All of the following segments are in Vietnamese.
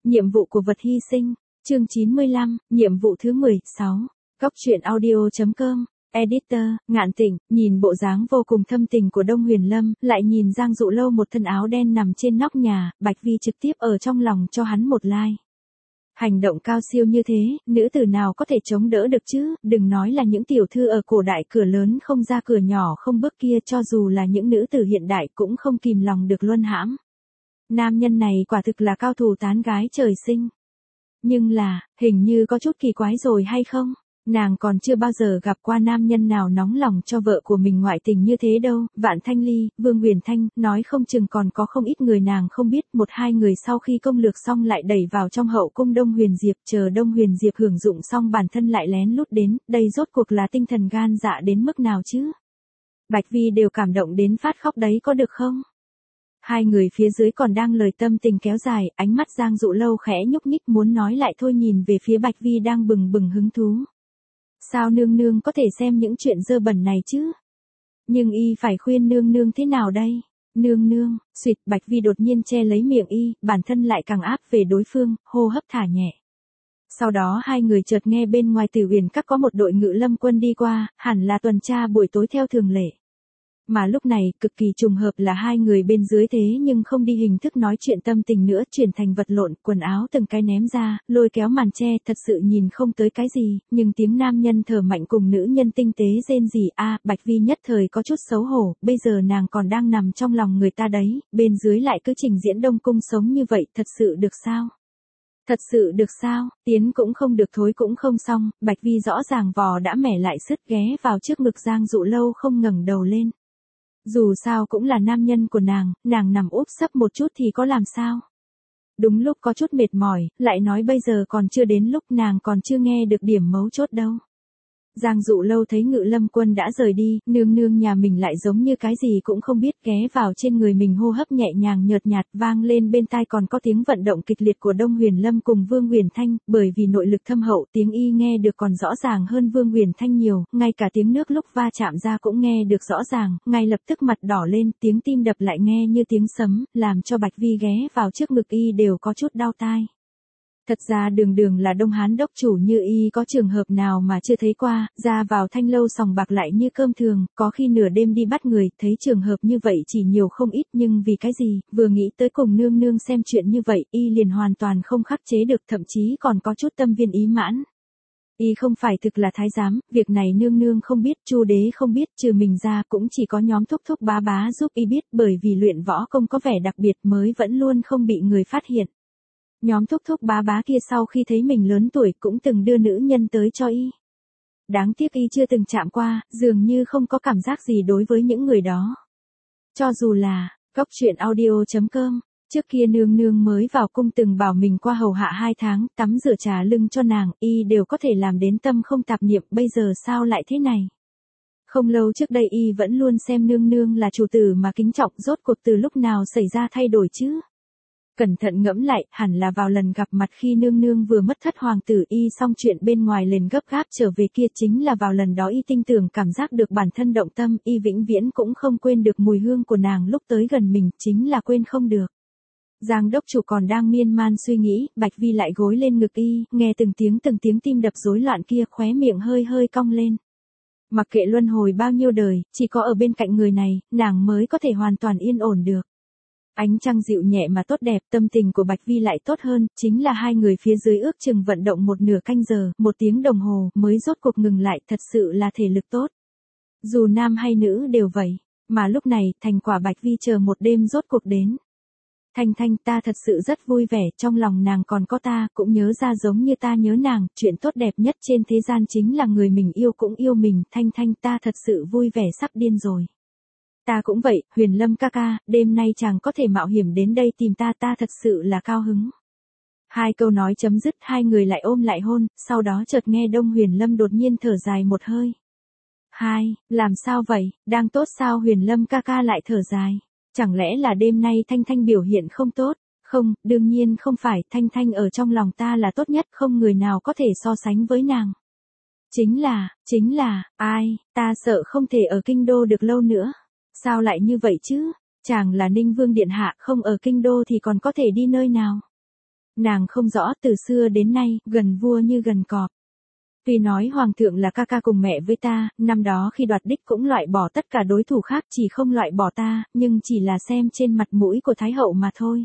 Nhiệm vụ của vật hy sinh. Chương 95, nhiệm vụ thứ 16. Góc truyện audio.com. Editor, Ngạn Tịnh, nhìn bộ dáng vô cùng thâm tình của Đông Huyền Lâm, lại nhìn Giang Dụ Lâu một thân áo đen nằm trên nóc nhà, Bạch Vi trực tiếp ở trong lòng cho hắn một like. Hành động cao siêu như thế, nữ tử nào có thể chống đỡ được chứ, đừng nói là những tiểu thư ở cổ đại cửa lớn không ra cửa nhỏ không bước kia, cho dù là những nữ tử hiện đại cũng không kìm lòng được luân hãm. Nam nhân này quả thực là cao thủ tán gái trời sinh. Nhưng là, hình như có chút kỳ quái rồi hay không? Nàng còn chưa bao giờ gặp qua nam nhân nào nóng lòng cho vợ của mình ngoại tình như thế đâu. Vạn Thanh Ly, Vương Huyền Thanh, nói không chừng còn có không ít người nàng không biết. Một hai người sau khi công lược xong lại đẩy vào trong hậu cung Đông Huyền Diệp, chờ Đông Huyền Diệp hưởng dụng xong bản thân lại lén lút đến. Đây rốt cuộc là tinh thần gan dạ đến mức nào chứ? Bạch Vi đều cảm động đến phát khóc đấy, có được không? Hai người phía dưới còn đang lời tâm tình kéo dài, ánh mắt Giang Dụ Lâu khẽ nhúc nhích muốn nói lại thôi, nhìn về phía Bạch Vi đang bừng bừng hứng thú. Sao nương nương có thể xem những chuyện dơ bẩn này chứ? Nhưng y phải khuyên nương nương thế nào đây? Nương nương, xuyệt, Bạch Vi đột nhiên che lấy miệng y, bản thân lại càng áp về đối phương, hô hấp thả nhẹ. Sau đó hai người chợt nghe bên ngoài Tử Huyền Các có một đội ngự lâm quân đi qua, hẳn là tuần tra buổi tối theo thường lệ. Mà lúc này, cực kỳ trùng hợp là hai người bên dưới thế nhưng không đi hình thức nói chuyện tâm tình nữa, chuyển thành vật lộn, quần áo từng cái ném ra, lôi kéo màn che, thật sự nhìn không tới cái gì, nhưng tiếng nam nhân thở mạnh cùng nữ nhân tinh tế rên rỉ, Bạch Vi nhất thời có chút xấu hổ, bây giờ nàng còn đang nằm trong lòng người ta đấy, bên dưới lại cứ trình diễn đông cung sống như vậy, thật sự được sao? Thật sự được sao? Tiến cũng không được, thối cũng không xong, Bạch Vi rõ ràng vò đã mẻ lại sứt ghé vào trước ngực Giang Dụ Lâu không ngẩng đầu lên. Dù sao cũng là nam nhân của nàng nằm úp sấp một chút thì có làm sao? Đúng lúc có chút mệt mỏi, lại nói bây giờ còn chưa đến lúc, nàng còn chưa nghe được điểm mấu chốt đâu. Giang Dụ Lâu thấy ngự lâm quân đã rời đi, nương nương nhà mình lại giống như cái gì cũng không biết, ghé vào trên người mình hô hấp nhẹ nhàng nhợt nhạt, vang lên bên tai còn có tiếng vận động kịch liệt của Đông Huyền Lâm cùng Vương Huyền Thanh, bởi vì nội lực thâm hậu tiếng y nghe được còn rõ ràng hơn Vương Huyền Thanh nhiều, ngay cả tiếng nước lúc va chạm ra cũng nghe được rõ ràng, ngay lập tức mặt đỏ lên, tiếng tim đập lại nghe như tiếng sấm, làm cho Bạch Vi ghé vào trước ngực y đều có chút đau tai. Thật ra đường là Đông Hán đốc chủ như y có trường hợp nào mà chưa thấy qua, ra vào thanh lâu sòng bạc lại như cơm thường, có khi nửa đêm đi bắt người, thấy trường hợp như vậy chỉ nhiều không ít, nhưng vì cái gì, vừa nghĩ tới cùng nương nương xem chuyện như vậy, y liền hoàn toàn không khắc chế được, thậm chí còn có chút tâm viên ý mãn. Y không phải thực là thái giám, việc này nương nương không biết, Chu đế không biết, trừ mình ra cũng chỉ có nhóm thúc thúc bá bá giúp y biết, bởi vì luyện võ công có vẻ đặc biệt mới vẫn luôn không bị người phát hiện. Nhóm thúc thúc bá bá kia sau khi thấy mình lớn tuổi cũng từng đưa nữ nhân tới cho y. Đáng tiếc y chưa từng chạm qua, dường như không có cảm giác gì đối với những người đó. Cho dù là, góc truyện audio.com, trước kia nương nương mới vào cung từng bảo mình qua hầu hạ 2 tháng, tắm rửa trà lưng cho nàng, y đều có thể làm đến tâm không tạp niệm, bây giờ sao lại thế này? Không lâu trước đây y vẫn luôn xem nương nương là chủ tử mà kính trọng, rốt cuộc từ lúc nào xảy ra thay đổi chứ? Cẩn thận ngẫm lại, hẳn là vào lần gặp mặt khi nương nương vừa mất thất hoàng tử, y xong chuyện bên ngoài liền gấp gáp trở về kia, chính là vào lần đó y tin tưởng cảm giác được bản thân động tâm, y vĩnh viễn cũng không quên được mùi hương của nàng lúc tới gần mình, chính là quên không được. Giang đốc chủ còn đang miên man suy nghĩ, Bạch Vi lại gối lên ngực y, nghe từng tiếng tim đập rối loạn kia, khóe miệng hơi hơi cong lên. Mặc kệ luân hồi bao nhiêu đời, chỉ có ở bên cạnh người này, nàng mới có thể hoàn toàn yên ổn được. Ánh trăng dịu nhẹ mà tốt đẹp, tâm tình của Bạch Vi lại tốt hơn, chính là hai người phía dưới ước chừng vận động một nửa canh giờ, 1 tiếng đồng hồ, mới rốt cuộc ngừng lại, thật sự là thể lực tốt. Dù nam hay nữ đều vậy, mà lúc này, thành quả Bạch Vi chờ một đêm rốt cuộc đến. Thanh Thanh, ta thật sự rất vui vẻ, trong lòng nàng còn có ta, cũng nhớ ra giống như ta nhớ nàng, chuyện tốt đẹp nhất trên thế gian chính là người mình yêu cũng yêu mình, Thanh Thanh, ta thật sự vui vẻ sắp điên rồi. Ta cũng vậy, Huyền Lâm ca ca, đêm nay chàng có thể mạo hiểm đến đây tìm ta, ta thật sự là cao hứng. 2 câu nói chấm dứt, hai người lại ôm lại hôn, sau đó chợt nghe Đông Huyền Lâm đột nhiên thở dài một hơi. Làm sao vậy, đang tốt sao? Huyền Lâm ca ca lại thở dài. Chẳng lẽ là đêm nay Thanh Thanh biểu hiện không tốt? Không, đương nhiên không phải, Thanh Thanh ở trong lòng ta là tốt nhất, không người nào có thể so sánh với nàng. Chính là, ai, ta sợ không thể ở kinh đô được lâu nữa. Sao lại như vậy chứ? Chàng là Ninh Vương điện hạ, không ở kinh đô thì còn có thể đi nơi nào? Nàng không rõ từ xưa đến nay, gần vua như gần cọp. Tuy nói hoàng thượng là ca ca cùng mẹ với ta, năm đó khi đoạt đích cũng loại bỏ tất cả đối thủ khác chỉ không loại bỏ ta, nhưng chỉ là xem trên mặt mũi của Thái hậu mà thôi.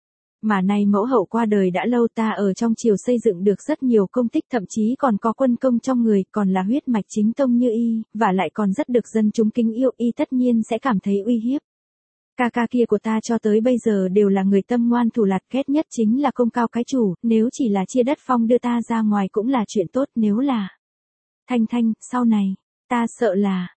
Mà nay mẫu hậu qua đời đã lâu, ta ở trong triều xây dựng được rất nhiều công tích, thậm chí còn có quân công trong người, còn là huyết mạch chính tông như y, và lại còn rất được dân chúng kính yêu, y tất nhiên sẽ cảm thấy uy hiếp. Ca ca kia của ta cho tới bây giờ đều là người tâm ngoan thủ lạt, ghét nhất chính là công cao cái chủ, nếu chỉ là chia đất phong đưa ta ra ngoài cũng là chuyện tốt, nếu là Thanh Thanh, sau này, ta sợ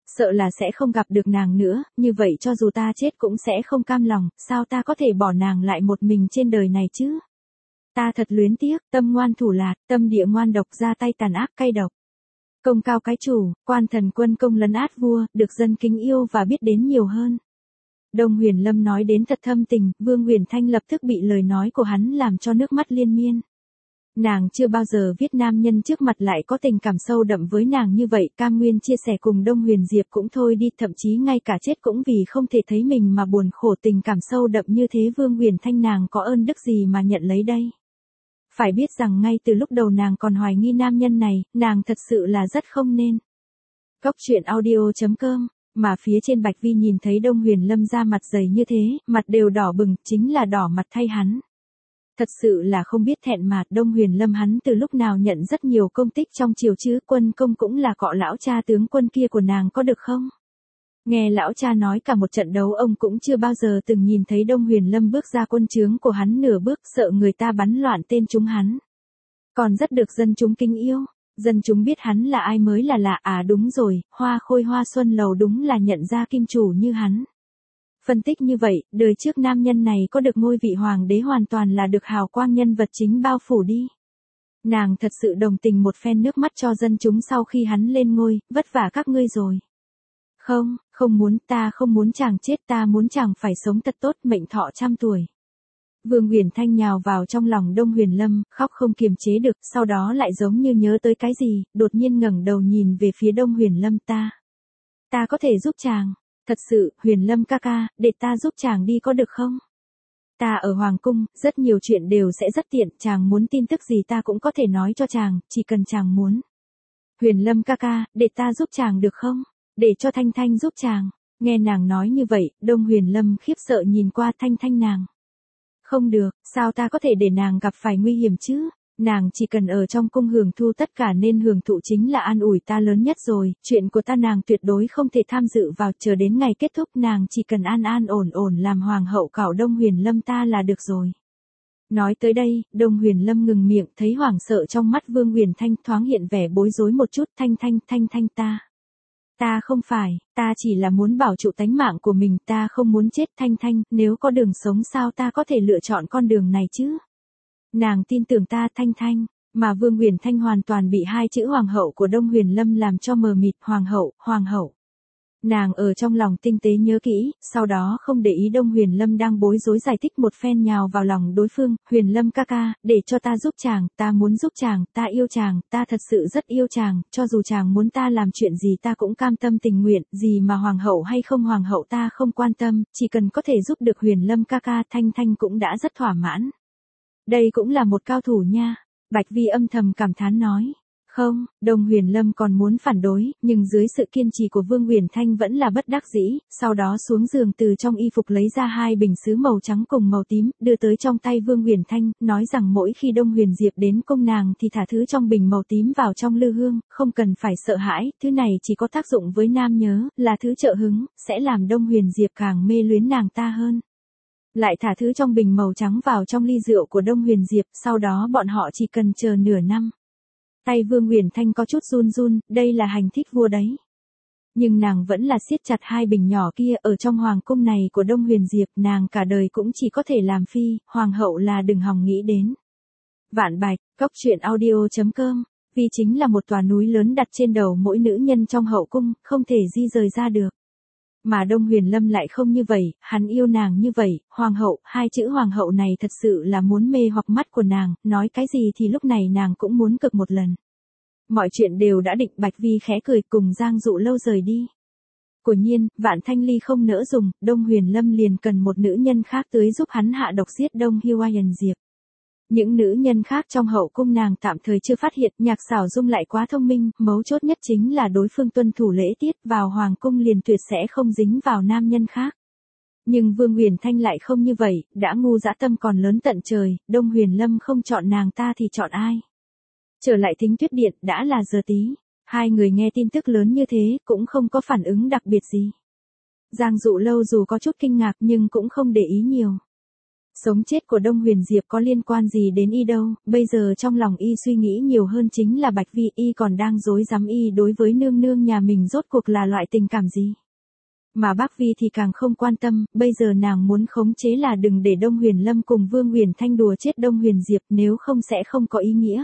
là sẽ không gặp được nàng nữa, như vậy cho dù ta chết cũng sẽ không cam lòng, sao ta có thể bỏ nàng lại một mình trên đời này chứ? Ta thật luyến tiếc, tâm ngoan thủ lạt, tâm địa ngoan độc, ra tay tàn ác cay độc. Công cao cái chủ, quan thần quân công lấn át vua, được dân kính yêu và biết đến nhiều hơn. Đông Huyền Lâm nói đến thật thâm tình, Vương Huyền Thanh lập tức bị lời nói của hắn làm cho nước mắt liên miên. Nàng chưa bao giờ viết nam nhân trước mặt lại có tình cảm sâu đậm với nàng như vậy, cam nguyên chia sẻ cùng Đông Huyền Diệp cũng thôi đi, thậm chí ngay cả chết cũng vì không thể thấy mình mà buồn khổ, tình cảm sâu đậm như thế Vương Huyền Thanh nàng có ơn đức gì mà nhận lấy đây. Phải biết rằng ngay từ lúc đầu nàng còn hoài nghi nam nhân này, nàng thật sự là rất không nên. Góc truyện audio.com. Mà phía trên Bạch Vi nhìn thấy Đông Huyền Lâm ra mặt dày như thế, mặt đều đỏ bừng, chính là đỏ mặt thay hắn. Thật sự là không biết thẹn mà, Đông Huyền Lâm hắn từ lúc nào nhận rất nhiều công tích trong triều chứ, quân công cũng là cọ lão cha tướng quân kia của nàng có được không? Nghe lão cha nói cả một trận đấu ông cũng chưa bao giờ từng nhìn thấy Đông Huyền Lâm bước ra quân trướng của hắn nửa bước, sợ người ta bắn loạn tên chúng hắn. Còn rất được dân chúng kính yêu. Dân chúng biết hắn là ai mới là lạ, à đúng rồi, Hoa Khôi Hoa Xuân Lầu đúng là nhận ra kim chủ như hắn. Phân tích như vậy, đời trước nam nhân này có được ngôi vị hoàng đế hoàn toàn là được hào quang nhân vật chính bao phủ đi. Nàng thật sự đồng tình một phen nước mắt cho dân chúng sau khi hắn lên ngôi, vất vả các ngươi rồi. Không muốn, ta không muốn chàng chết, ta muốn chàng phải sống thật tốt, mệnh thọ 100 tuổi. Vương Huyền Thanh nhào vào trong lòng Đông Huyền Lâm, khóc không kiềm chế được, sau đó lại giống như nhớ tới cái gì, đột nhiên ngẩng đầu nhìn về phía Đông Huyền Lâm. Ta có thể giúp chàng, thật sự, Huyền Lâm ca ca, để ta giúp chàng đi có được không? Ta ở Hoàng Cung, rất nhiều chuyện đều sẽ rất tiện, chàng muốn tin tức gì ta cũng có thể nói cho chàng, chỉ cần chàng muốn. Huyền Lâm ca ca, để ta giúp chàng được không? Để cho Thanh Thanh giúp chàng. Nghe nàng nói như vậy, Đông Huyền Lâm khiếp sợ nhìn qua Thanh Thanh nàng. Không được, sao ta có thể để nàng gặp phải nguy hiểm chứ? Nàng chỉ cần ở trong cung hưởng thu tất cả nên hưởng thụ chính là an ủi ta lớn nhất rồi, chuyện của ta nàng tuyệt đối không thể tham dự vào, chờ đến ngày kết thúc nàng chỉ cần an an ổn ổn làm hoàng hậu cảo Đông Huyền Lâm ta là được rồi. Nói tới đây, Đông Huyền Lâm ngừng miệng, thấy hoảng sợ trong mắt Vương Huyền Thanh thoáng hiện vẻ bối rối một chút. Thanh Thanh ta không phải, ta chỉ là muốn bảo trụ tánh mạng của mình, ta không muốn chết. Thanh Thanh, nếu có đường sống sao ta có thể lựa chọn con đường này chứ? Nàng tin tưởng ta. Thanh Thanh, mà Vương Huyền Thanh hoàn toàn bị hai chữ hoàng hậu của Đông Huyền Lâm làm cho mờ mịt. Hoàng hậu. Nàng ở trong lòng tinh tế nhớ kỹ, sau đó không để ý Đông Huyền Lâm đang bối rối giải thích một phen nhào vào lòng đối phương. Huyền Lâm ca ca, để cho ta giúp chàng, ta muốn giúp chàng, ta yêu chàng, ta thật sự rất yêu chàng, cho dù chàng muốn ta làm chuyện gì ta cũng cam tâm tình nguyện, gì mà hoàng hậu hay không hoàng hậu ta không quan tâm, chỉ cần có thể giúp được Huyền Lâm ca ca. Thanh Thanh cũng đã rất thỏa mãn. Đây cũng là một cao thủ nha. Bạch Vi âm thầm cảm thán nói. Không, Đông Huyền Lâm còn muốn phản đối, nhưng dưới sự kiên trì của Vương Huyền Thanh vẫn là bất đắc dĩ, sau đó xuống giường từ trong y phục lấy ra hai bình sứ màu trắng cùng màu tím, đưa tới trong tay Vương Huyền Thanh, nói rằng mỗi khi Đông Huyền Diệp đến cung nàng thì thả thứ trong bình màu tím vào trong lư hương, không cần phải sợ hãi, thứ này chỉ có tác dụng với nam nhớ, là thứ trợ hứng, sẽ làm Đông Huyền Diệp càng mê luyến nàng ta hơn. Lại thả thứ trong bình màu trắng vào trong ly rượu của Đông Huyền Diệp, sau đó bọn họ chỉ cần chờ nửa năm. Tay Vương Huyền Thanh có chút run run, đây là hành thích vua đấy. Nhưng nàng vẫn là siết chặt hai bình nhỏ kia, ở trong hoàng cung này của Đông Huyền Diệp, nàng cả đời cũng chỉ có thể làm phi, hoàng hậu là đừng hòng nghĩ đến. Vạn Bạch, Góc truyện audio.com, vì chính là một tòa núi lớn đặt trên đầu mỗi nữ nhân trong hậu cung, không thể di rời ra được. Mà Đông Huyền Lâm lại không như vậy, hắn yêu nàng như vậy, hoàng hậu, hai chữ hoàng hậu này thật sự là muốn mê hoặc mắt của nàng, nói cái gì thì lúc này nàng cũng muốn cực một lần. Mọi chuyện đều đã định. Bạch Vi khẽ cười cùng Giang Dụ Lâu rời đi. Quả nhiên, Vạn Thanh Ly không nỡ dùng, Đông Huyền Lâm liền cần một nữ nhân khác tới giúp hắn hạ độc giết Đông Huyền Diệp. Những nữ nhân khác trong hậu cung nàng tạm thời chưa phát hiện, Nhạc Xảo Dung lại quá thông minh, mấu chốt nhất chính là đối phương tuân thủ lễ tiết, vào hoàng cung liền tuyệt sẽ không dính vào nam nhân khác. Nhưng Vương Huyền Thanh lại không như vậy, đã ngu dã tâm còn lớn tận trời, Đông Huyền Lâm không chọn nàng ta thì chọn ai? Trở lại Thính Tuyết Điện, đã là giờ tí. Hai người nghe tin tức lớn như thế, cũng không có phản ứng đặc biệt gì. Giang Dụ Lâu dù có chút kinh ngạc nhưng cũng không để ý nhiều. Sống chết của Đông Huyền Diệp có liên quan gì đến y đâu, bây giờ trong lòng y suy nghĩ nhiều hơn chính là Bạch Vi, y còn đang rối rắm y đối với nương nương nhà mình rốt cuộc là loại tình cảm gì. Mà Bác Vi thì càng không quan tâm, bây giờ nàng muốn khống chế là đừng để Đông Huyền Lâm cùng Vương Huyền Thanh đùa chết Đông Huyền Diệp, nếu không sẽ không có ý nghĩa.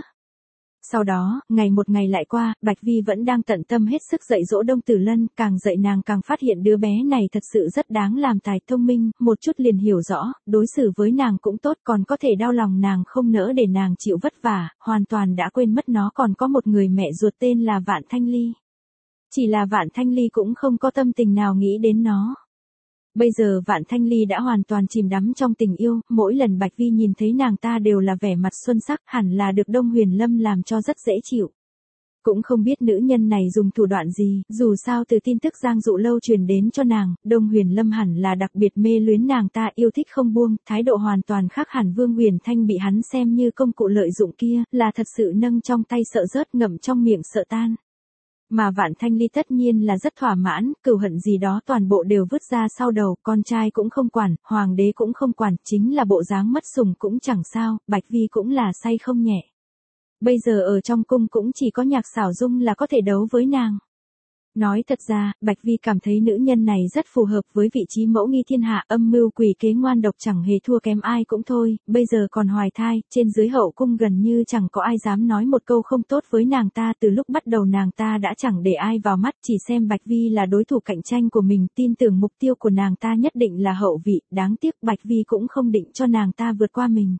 Sau đó, ngày một ngày lại qua, Bạch Vi vẫn đang tận tâm hết sức dạy dỗ Đông Tử Lân, càng dạy nàng càng phát hiện đứa bé này thật sự rất đáng làm tài, thông minh, một chút liền hiểu rõ, đối xử với nàng cũng tốt, còn có thể đau lòng nàng không nỡ để nàng chịu vất vả, hoàn toàn đã quên mất nó còn có một người mẹ ruột tên là Vạn Thanh Ly. Chỉ là Vạn Thanh Ly cũng không có tâm tình nào nghĩ đến nó. Bây giờ Vạn Thanh Ly đã hoàn toàn chìm đắm trong tình yêu, mỗi lần Bạch Vi nhìn thấy nàng ta đều là vẻ mặt xuân sắc, hẳn là được Đông Huyền Lâm làm cho rất dễ chịu. Cũng không biết nữ nhân này dùng thủ đoạn gì, dù sao từ tin tức Giang Dụ Lâu truyền đến cho nàng, Đông Huyền Lâm hẳn là đặc biệt mê luyến nàng ta, yêu thích không buông, thái độ hoàn toàn khác hẳn. Vương Huyền Thanh bị hắn xem như công cụ lợi dụng kia, là thật sự nâng trong tay sợ rớt, ngậm trong miệng sợ tan. Mà Vạn Thanh Ly tất nhiên là rất thỏa mãn, cừu hận gì đó toàn bộ đều vứt ra sau đầu, con trai cũng không quản, hoàng đế cũng không quản, chính là bộ dáng mất sủng cũng chẳng sao, Bạch Vi cũng là say không nhẹ. Bây giờ ở trong cung cũng chỉ có Nhạc Xảo Dung là có thể đấu với nàng. Nói thật ra, Bạch Vi cảm thấy nữ nhân này rất phù hợp với vị trí mẫu nghi thiên hạ, âm mưu quỷ kế ngoan độc chẳng hề thua kém ai cũng thôi, bây giờ còn hoài thai, trên dưới hậu cung gần như chẳng có ai dám nói một câu không tốt với nàng ta, từ lúc bắt đầu nàng ta đã chẳng để ai vào mắt, chỉ xem Bạch Vi là đối thủ cạnh tranh của mình, tin tưởng mục tiêu của nàng ta nhất định là hậu vị, đáng tiếc Bạch Vi cũng không định cho nàng ta vượt qua mình.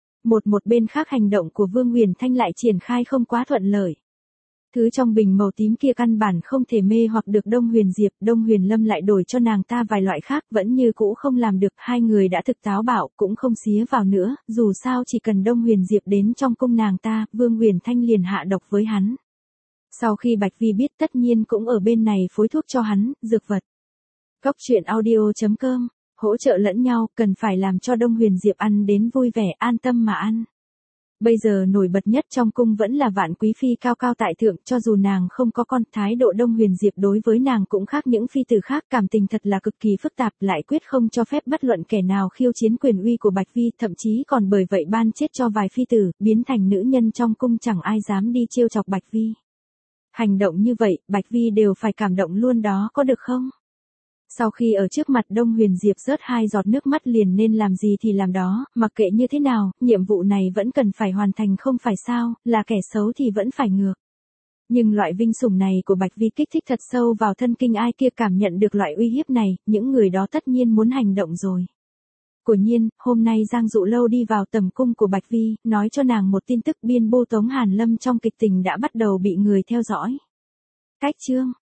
Một bên khác hành động của Vương Huyền Thanh lại triển khai không quá thuận lợi. Thứ trong bình màu tím kia căn bản không thể mê hoặc được Đông Huyền Diệp, Đông Huyền Lâm lại đổi cho nàng ta vài loại khác, vẫn như cũ không làm được, hai người đã thực táo bạo, cũng không xía vào nữa, dù sao chỉ cần Đông Huyền Diệp đến trong cung nàng ta, Vương Huyền Thanh liền hạ độc với hắn. Sau khi Bạch Vi biết tất nhiên cũng ở bên này phối thuốc cho hắn, dược vật. Góc truyện audio.com, hỗ trợ lẫn nhau, cần phải làm cho Đông Huyền Diệp ăn đến vui vẻ, an tâm mà ăn. Bây giờ nổi bật nhất trong cung vẫn là Vạn Quý Phi cao cao tại thượng, cho dù nàng không có con, thái độ Đông Huyền Diệp đối với nàng cũng khác những phi tử khác, cảm tình thật là cực kỳ phức tạp, lại quyết không cho phép bất luận kẻ nào khiêu chiến quyền uy của Bạch Vi, thậm chí còn bởi vậy ban chết cho vài phi tử, biến thành nữ nhân trong cung chẳng ai dám đi trêu chọc Bạch Vi. Hành động như vậy, Bạch Vi đều phải cảm động luôn đó, có được không? Sau khi ở trước mặt Đông Huyền Diệp rớt 2 giọt nước mắt liền nên làm gì thì làm đó, mặc kệ như thế nào, nhiệm vụ này vẫn cần phải hoàn thành không phải sao, là kẻ xấu thì vẫn phải ngược. Nhưng loại vinh sủng này của Bạch Vi kích thích thật sâu vào thân kinh, ai kia cảm nhận được loại uy hiếp này, những người đó tất nhiên muốn hành động rồi. Quả nhiên, hôm nay Giang Dụ Lâu đi vào tầm cung của Bạch Vi, nói cho nàng một tin tức, biên bô Tống Hàn Lâm trong kịch tình đã bắt đầu bị người theo dõi. Cách chương